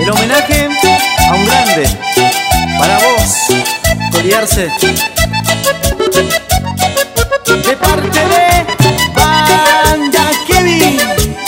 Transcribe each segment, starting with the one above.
el homenaje a un grande. Para vos, Coliarse. De parte de Banda Kevin.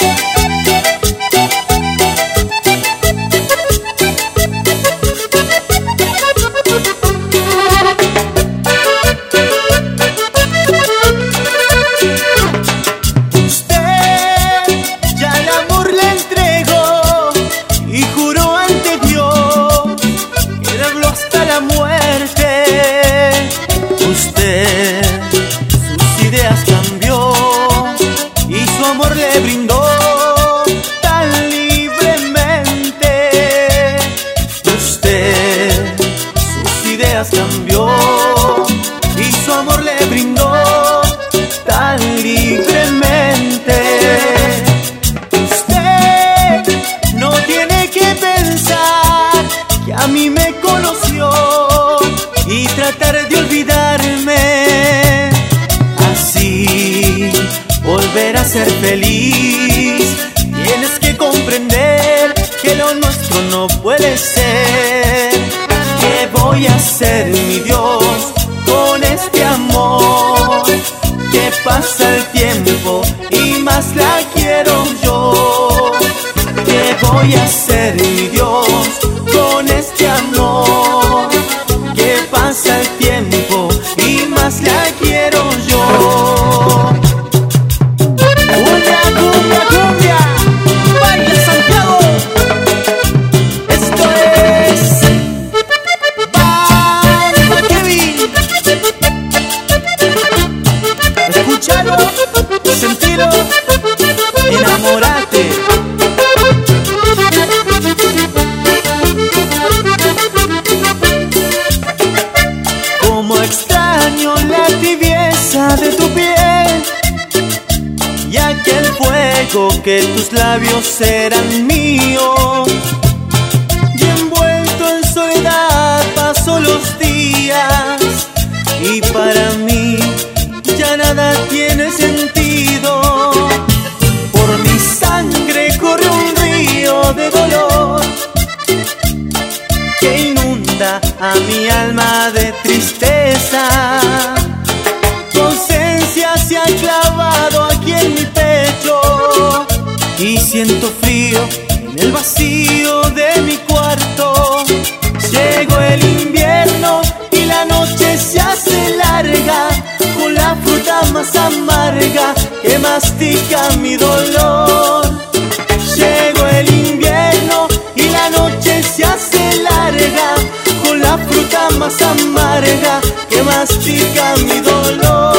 Usted sus ideas cambió y su amor le brindó tan libremente. Usted sus ideas cambió y su amor le brindó tan libremente. Usted no tiene que pensar que a mí me conoció y tratar de olvidarme, así volver a ser feliz. Tienes que comprender que lo nuestro no puede ser. ¿Qué voy a hacer, mi Dios, con este amor? Que pasa el tiempo y más la quiero yo. ¿Qué voy a hacer, mi Dios, con este amor? Pasa el tiempo y más la quiero yo. Cumbia, cumbia, cumbia, Valle Santiago. Esto es Banda Kevin. Escúchalo, sentilo, enamorate. Extraño la tibieza de tu piel y aquel fuego que tus labios eran míos. Y envuelto en soledad paso los días y para mí ya nada tiene sentido. Por mi sangre corre un río de dolor que inunda a mi alma de tristeza. Tu ausencia se ha clavado aquí en mi pecho y siento frío en el vacío de mi cuarto. Llegó el invierno y la noche se hace larga, con la fruta más amarga que mastica mi dolor. Llegó el invierno y la noche se hace larga, con la fruta más amarga que mastica mi dolor.